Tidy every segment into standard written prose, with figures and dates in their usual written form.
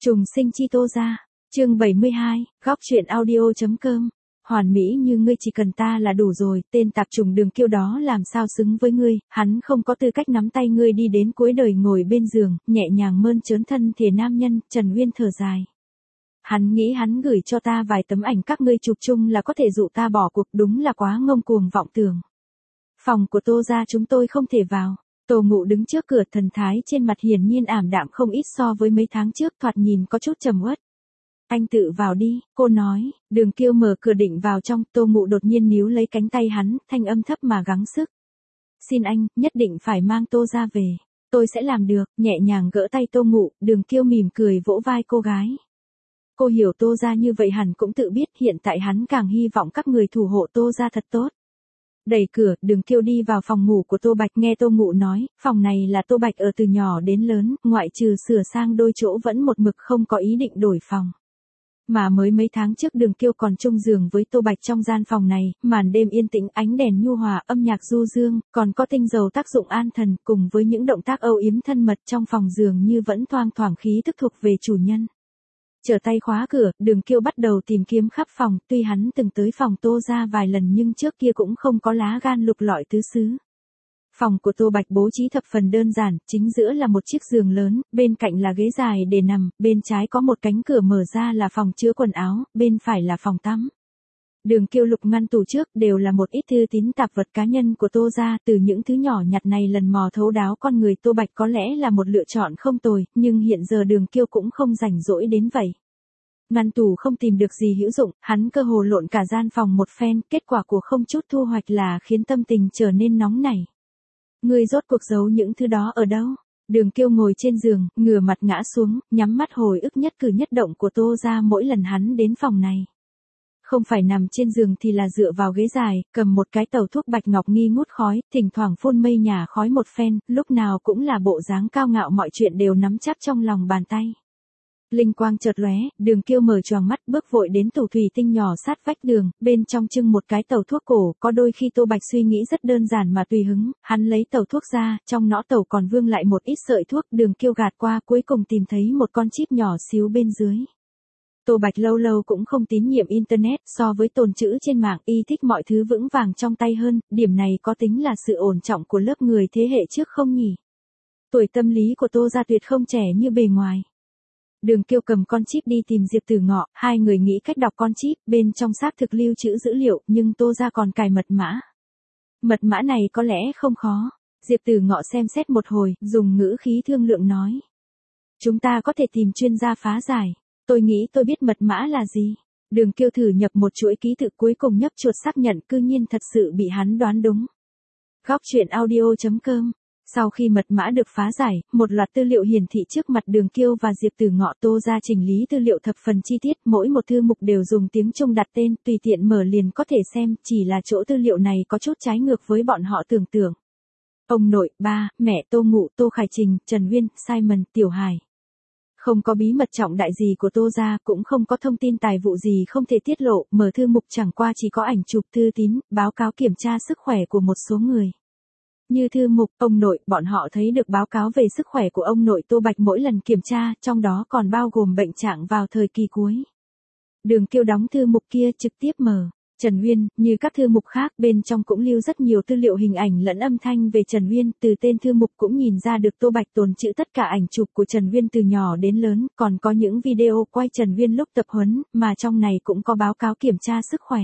Trùng sinh chi Tô gia, chương 72, góc truyện audio.com. Hoàn mỹ như ngươi chỉ cần ta là đủ rồi, tên tạp trùng Đường Kiêu đó làm sao xứng với ngươi, hắn không có tư cách nắm tay ngươi đi đến cuối đời ngồi bên giường, nhẹ nhàng mơn trớn thân thể nam nhân. Trần Uyên thở dài. Hắn nghĩ hắn gửi cho ta vài tấm ảnh các ngươi chụp chung là có thể dụ ta bỏ cuộc, đúng là quá ngông cuồng vọng tưởng. Phòng của Tô gia chúng tôi không thể vào. Tô Ngụ đứng trước cửa, thần thái trên mặt hiển nhiên ảm đạm không ít so với mấy tháng trước, thoạt nhìn có chút trầm uất. Anh tự vào đi, cô nói. Đường Kiêu mở cửa định vào trong, Tô Ngụ đột nhiên níu lấy cánh tay hắn, thanh âm thấp mà gắng sức. Xin anh, nhất định phải mang Tô gia về. Tôi sẽ làm được. Nhẹ nhàng gỡ tay Tô Ngụ, Đường Kiêu mỉm cười vỗ vai cô gái. Cô hiểu Tô gia như vậy hẳn cũng tự biết, hiện tại hắn càng hy vọng các người thủ hộ Tô gia thật tốt. Đẩy cửa, Đường Kiêu đi vào phòng ngủ của Tô Bạch, nghe Tô Ngụ nói, phòng này là Tô Bạch ở từ nhỏ đến lớn, ngoại trừ sửa sang đôi chỗ vẫn một mực không có ý định đổi phòng. Mà mới mấy tháng trước Đường Kiêu còn chung giường với Tô Bạch trong gian phòng này, màn đêm yên tĩnh, ánh đèn nhu hòa, âm nhạc du dương, còn có tinh dầu tác dụng an thần, cùng với những động tác âu yếm thân mật trong phòng giường như vẫn thoang thoảng khí thức thuộc về chủ nhân. Trở tay khóa cửa, Đường Kiêu bắt đầu tìm kiếm khắp phòng, tuy hắn từng tới phòng Tô gia vài lần nhưng trước kia cũng không có lá gan lục lọi tứ xứ. Phòng của Tô Bạch bố trí thập phần đơn giản, chính giữa là một chiếc giường lớn, bên cạnh là ghế dài để nằm, bên trái có một cánh cửa mở ra là phòng chứa quần áo, bên phải là phòng tắm. Đường Kiêu lục ngăn tủ trước đều là một ít thư tín tạp vật cá nhân của Tô gia, từ những thứ nhỏ nhặt này lần mò thấu đáo con người Tô Bạch có lẽ là một lựa chọn không tồi, nhưng hiện giờ Đường Kiêu cũng không rảnh rỗi đến vậy. Ngăn tủ không tìm được gì hữu dụng, hắn cơ hồ lộn cả gian phòng một phen, kết quả của không chút thu hoạch là khiến tâm tình trở nên nóng nảy. Ngươi rốt cuộc giấu những thứ đó ở đâu? Đường Kiêu ngồi trên giường, ngửa mặt ngã xuống, nhắm mắt hồi ức nhất cử nhất động của Tô gia mỗi lần hắn đến phòng này. Không phải nằm trên giường thì là dựa vào ghế dài, cầm một cái tàu thuốc bạch ngọc nghi ngút khói, thỉnh thoảng phun mây nhả khói một phen, lúc nào cũng là bộ dáng cao ngạo, mọi chuyện đều nắm chắc trong lòng bàn tay. Linh quang chợt lóe, Đường Kiêu mở choàng mắt, bước vội đến tủ thủy tinh nhỏ sát vách giường, bên trong trưng một cái tàu thuốc cổ, có đôi khi Tô Bạch suy nghĩ rất đơn giản mà tùy hứng, hắn lấy tàu thuốc ra, trong nõ tàu còn vương lại một ít sợi thuốc, Đường Kiêu gạt qua, cuối cùng tìm thấy một con chip nhỏ xíu bên dưới. Tô Bạch lâu lâu cũng không tín nhiệm internet, so với tồn trữ trên mạng, y thích mọi thứ vững vàng trong tay hơn, điểm này có tính là sự ổn trọng của lớp người thế hệ trước không nhỉ? Tuổi tâm lý của Tô gia tuyệt không trẻ như bề ngoài. Đường Kiêu cầm con chip đi tìm Diệp Tử Ngọ, hai người nghĩ cách đọc con chip, bên trong xác thực lưu trữ dữ liệu, nhưng Tô gia còn cài mật mã. Mật mã này có lẽ không khó. Diệp Tử Ngọ xem xét một hồi, dùng ngữ khí thương lượng nói. Chúng ta có thể tìm chuyên gia phá giải. Tôi nghĩ tôi biết mật mã là gì. Đường Kiêu thử nhập một chuỗi ký tự, cuối cùng nhấp chuột xác nhận, cư nhiên thật sự bị hắn đoán đúng. Góc truyện audio.com. Sau khi mật mã được phá giải, một loạt tư liệu hiển thị trước mặt Đường Kiêu và Diệp Tử Ngọ. Tô gia chỉnh lý tư liệu thập phần chi tiết, mỗi một thư mục đều dùng tiếng Trung đặt tên, tùy tiện mở liền có thể xem, chỉ là chỗ tư liệu này có chút trái ngược với bọn họ tưởng tượng. Ông nội, ba, mẹ Tô Ngụ, Tô Khải Trình, Trần Uyên, Simon, Tiểu Hải. Không có bí mật trọng đại gì của Tô gia, cũng không có thông tin tài vụ gì không thể tiết lộ, mở thư mục chẳng qua chỉ có ảnh chụp, thư tín, báo cáo kiểm tra sức khỏe của một số người. Như thư mục, ông nội, bọn họ thấy được báo cáo về sức khỏe của ông nội Tô Bạch mỗi lần kiểm tra, trong đó còn bao gồm bệnh trạng vào thời kỳ cuối. Đường Kiêu đóng thư mục kia, trực tiếp mở. Trần Uyên, như các thư mục khác, bên trong cũng lưu rất nhiều tư liệu hình ảnh lẫn âm thanh về Trần Uyên, từ tên thư mục cũng nhìn ra được Tô Bạch tồn trữ tất cả ảnh chụp của Trần Uyên từ nhỏ đến lớn, còn có những video quay Trần Uyên lúc tập huấn, mà trong này cũng có báo cáo kiểm tra sức khỏe.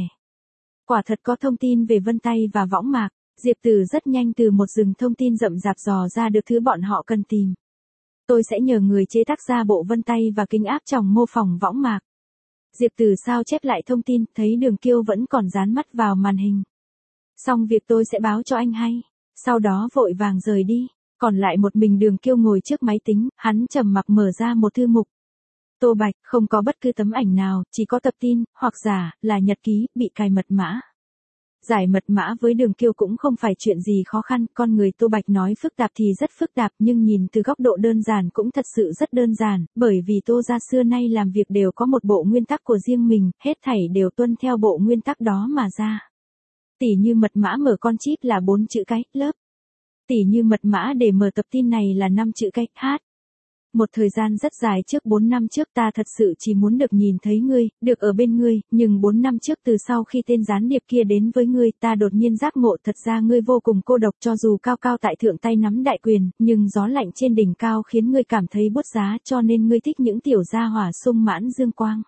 Quả thật có thông tin về vân tay và võng mạc. Diệp Tử rất nhanh từ một rừng thông tin rậm rạp dò ra được thứ bọn họ cần tìm. Tôi sẽ nhờ người chế tác ra bộ vân tay và kính áp tròng mô phỏng võng mạc. Diệp Tử sao chép lại thông tin, thấy Đường Kiêu vẫn còn dán mắt vào màn hình. Xong việc tôi sẽ báo cho anh hay. Sau đó vội vàng rời đi. Còn lại một mình Đường Kiêu ngồi trước máy tính, hắn trầm mặc mở ra một thư mục. Tô Bạch, không có bất cứ tấm ảnh nào, chỉ có tập tin, hoặc giả, là nhật ký, bị cài mật mã. Giải mật mã với Đường Kiêu cũng không phải chuyện gì khó khăn, con người Tô Bạch nói phức tạp thì rất phức tạp, nhưng nhìn từ góc độ đơn giản cũng thật sự rất đơn giản, bởi vì Tô gia xưa nay làm việc đều có một bộ nguyên tắc của riêng mình, hết thảy đều tuân theo bộ nguyên tắc đó mà ra. Tỉ như mật mã mở con chip là 4 chữ cái, lớp. Tỉ như mật mã để mở tập tin này là 5 chữ cái, hát. Một thời gian rất dài trước 4 năm trước ta thật sự chỉ muốn được nhìn thấy ngươi, được ở bên ngươi, nhưng 4 năm trước từ sau khi tên gián điệp kia đến với ngươi ta đột nhiên giác ngộ thật ra ngươi vô cùng cô độc cho dù cao cao tại thượng tay nắm đại quyền, nhưng gió lạnh trên đỉnh cao khiến ngươi cảm thấy buốt giá cho nên ngươi thích những tiểu gia hỏa sung mãn dương quang.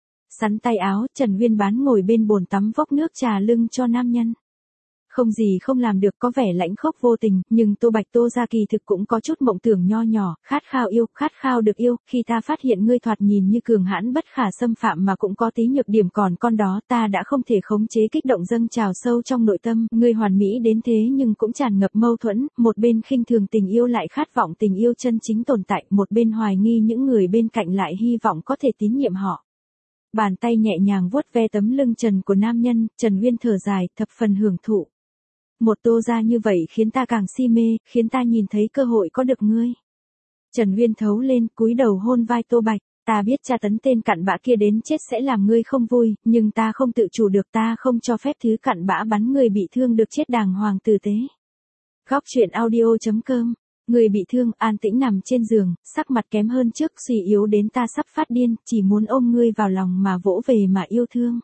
Sắn tay áo, Trần Uyên Bán ngồi bên bồn tắm vốc nước trà lưng cho nam nhân. Không gì không làm được có vẻ lãnh khốc vô tình, nhưng Tô Bạch Tô gia kỳ thực cũng có chút mộng tưởng nho nhỏ, khát khao được yêu, khi ta phát hiện ngươi thoạt nhìn như cường hãn bất khả xâm phạm mà cũng có tí nhược điểm còn con đó ta đã không thể khống chế kích động dâng trào sâu trong nội tâm, ngươi hoàn mỹ đến thế nhưng cũng tràn ngập mâu thuẫn, một bên khinh thường tình yêu lại khát vọng tình yêu chân chính tồn tại, một bên hoài nghi những người bên cạnh lại hy vọng có thể tín nhiệm họ. Bàn tay nhẹ nhàng vuốt ve tấm lưng trần của nam nhân, Trần Uyên thở dài, thập phần hưởng thụ. Một Tô gia như vậy khiến ta càng si mê, khiến ta nhìn thấy cơ hội có được ngươi. Trần Uyên thấu lên, cúi đầu hôn vai Tô Bạch, ta biết tra tấn tên cặn bã kia đến chết sẽ làm ngươi không vui, nhưng ta không tự chủ được ta không cho phép thứ cặn bã bắn người bị thương được chết đàng hoàng tử tế. Góc truyện audio.com. Người bị thương, an tĩnh nằm trên giường, sắc mặt kém hơn trước, suy yếu đến ta sắp phát điên, chỉ muốn ôm ngươi vào lòng mà vỗ về mà yêu thương.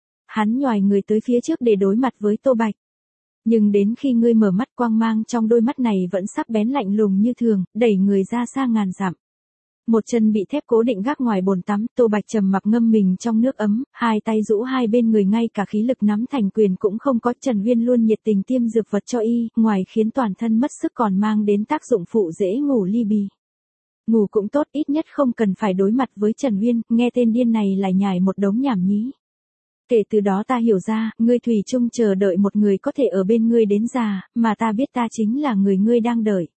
Hắn nhoài người tới phía trước để đối mặt với Tô Bạch. Nhưng đến khi ngươi mở mắt quang mang trong đôi mắt này vẫn sắc bén lạnh lùng như thường, đẩy người ra xa ngàn dặm. Một chân bị thép cố định gác ngoài bồn tắm, Tô Bạch trầm mặc ngâm mình trong nước ấm, hai tay rũ hai bên người ngay cả khí lực nắm thành quyền cũng không có. Trần Uyên luôn nhiệt tình tiêm dược vật cho y, ngoài khiến toàn thân mất sức còn mang đến tác dụng phụ dễ ngủ ly bì. Ngủ cũng tốt, ít nhất không cần phải đối mặt với Trần Uyên, nghe tên điên này lại nhải một đống nhảm nhí. Kể từ đó ta hiểu ra, ngươi thủy chung chờ đợi một người có thể ở bên ngươi đến già, mà ta biết ta chính là người ngươi đang đợi.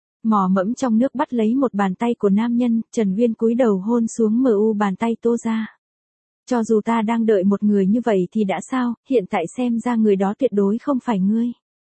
Mò mẫm trong nước bắt lấy một bàn tay của nam nhân, Trần Uyên cúi đầu hôn xuống bàn tay Tô ra. Cho dù ta đang đợi một người như vậy thì đã sao, hiện tại xem ra người đó tuyệt đối không phải ngươi.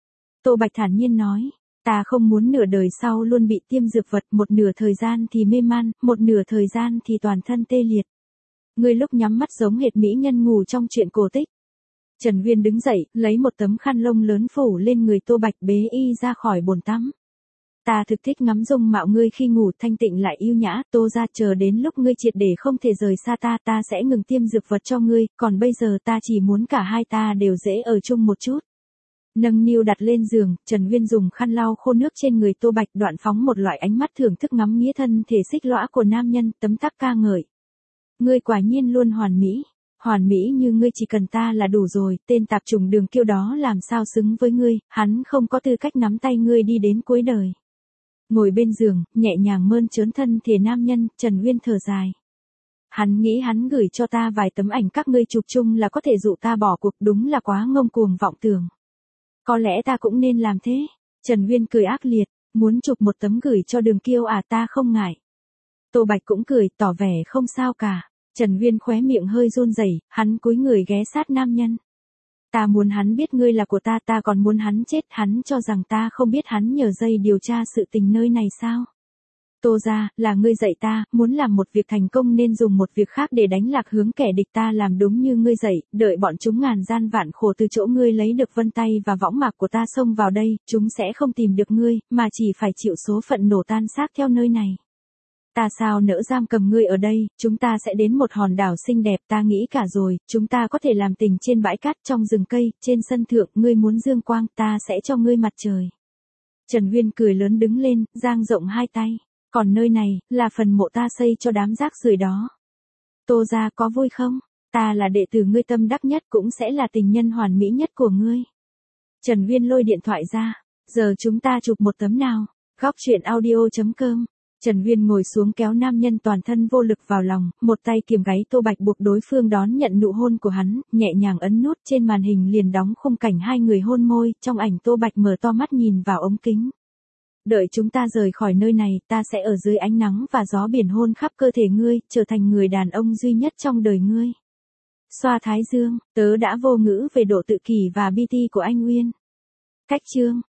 Tô Bạch thản nhiên nói, ta không muốn nửa đời sau luôn bị tiêm dược vật, một nửa thời gian thì mê man, một nửa thời gian thì toàn thân tê liệt. Ngươi lúc nhắm mắt giống hệt mỹ nhân ngủ trong truyện cổ tích. Trần Uyên đứng dậy, lấy một tấm khăn lông lớn phủ lên người Tô Bạch bế y ra khỏi bồn tắm. Ta thực thích ngắm dung mạo ngươi khi ngủ thanh tịnh lại yêu nhã, Tô ra chờ đến lúc ngươi triệt để không thể rời xa ta sẽ ngừng tiêm dược vật cho ngươi, còn bây giờ ta chỉ muốn cả hai ta đều dễ ở chung một chút. Nâng niu đặt lên giường, Trần Uyên dùng khăn lau khô nước trên người Tô Bạch đoạn phóng một loại ánh mắt thưởng thức ngắm nghĩa thân thể xích lõa của nam nhân, tấm tắc ca ngợi. Ngươi quả nhiên luôn hoàn mỹ như ngươi chỉ cần ta là đủ rồi, tên tạp chủng Đường Kiêu đó làm sao xứng với ngươi, hắn không có tư cách nắm tay ngươi đi đến cuối đời. Ngồi bên giường, nhẹ nhàng mơn trớn thân thể nam nhân, Trần Uyên thở dài. Hắn nghĩ hắn gửi cho ta vài tấm ảnh các ngươi chụp chung là có thể dụ ta bỏ cuộc, đúng là quá ngông cuồng vọng tưởng. Có lẽ ta cũng nên làm thế. Trần Uyên cười ác liệt, muốn chụp một tấm gửi cho Đường Kiêu à, ta không ngại. Tô Bạch cũng cười, tỏ vẻ không sao cả. Trần Uyên khóe miệng hơi run rẩy, hắn cúi người ghé sát nam nhân. Ta muốn hắn biết ngươi là của ta còn muốn hắn chết, hắn cho rằng ta không biết hắn nhờ dây điều tra sự tình nơi này sao. Tô ra, là ngươi dạy ta, muốn làm một việc thành công nên dùng một việc khác để đánh lạc hướng kẻ địch, ta làm đúng như ngươi dạy, đợi bọn chúng ngàn gian vạn khổ từ chỗ ngươi lấy được vân tay và võng mạc của ta xông vào đây, chúng sẽ không tìm được ngươi, mà chỉ phải chịu số phận nổ tan xác theo nơi này. Ta sao nỡ giam cầm ngươi ở đây, chúng ta sẽ đến một hòn đảo xinh đẹp, ta nghĩ cả rồi, chúng ta có thể làm tình trên bãi cát, trong rừng cây, trên sân thượng, ngươi muốn dương quang, ta sẽ cho ngươi mặt trời. Trần Uyên cười lớn đứng lên, dang rộng hai tay, còn nơi này, là phần mộ ta xây cho đám rác rưởi đó. Tô ra có vui không? Ta là đệ tử ngươi tâm đắc nhất cũng sẽ là tình nhân hoàn mỹ nhất của ngươi. Trần Uyên lôi điện thoại ra, giờ chúng ta chụp một tấm nào, góc truyện audio.com. Trần Uyên ngồi xuống kéo nam nhân toàn thân vô lực vào lòng, một tay kiềm gáy Tô Bạch buộc đối phương đón nhận nụ hôn của hắn, nhẹ nhàng ấn nút trên màn hình liền đóng khung cảnh hai người hôn môi, trong ảnh Tô Bạch mở to mắt nhìn vào ống kính. Đợi chúng ta rời khỏi nơi này, ta sẽ ở dưới ánh nắng và gió biển hôn khắp cơ thể ngươi, trở thành người đàn ông duy nhất trong đời ngươi. Xoa thái dương, tớ đã vô ngữ về độ tự kỷ và BT của anh Uyên. Cách chương.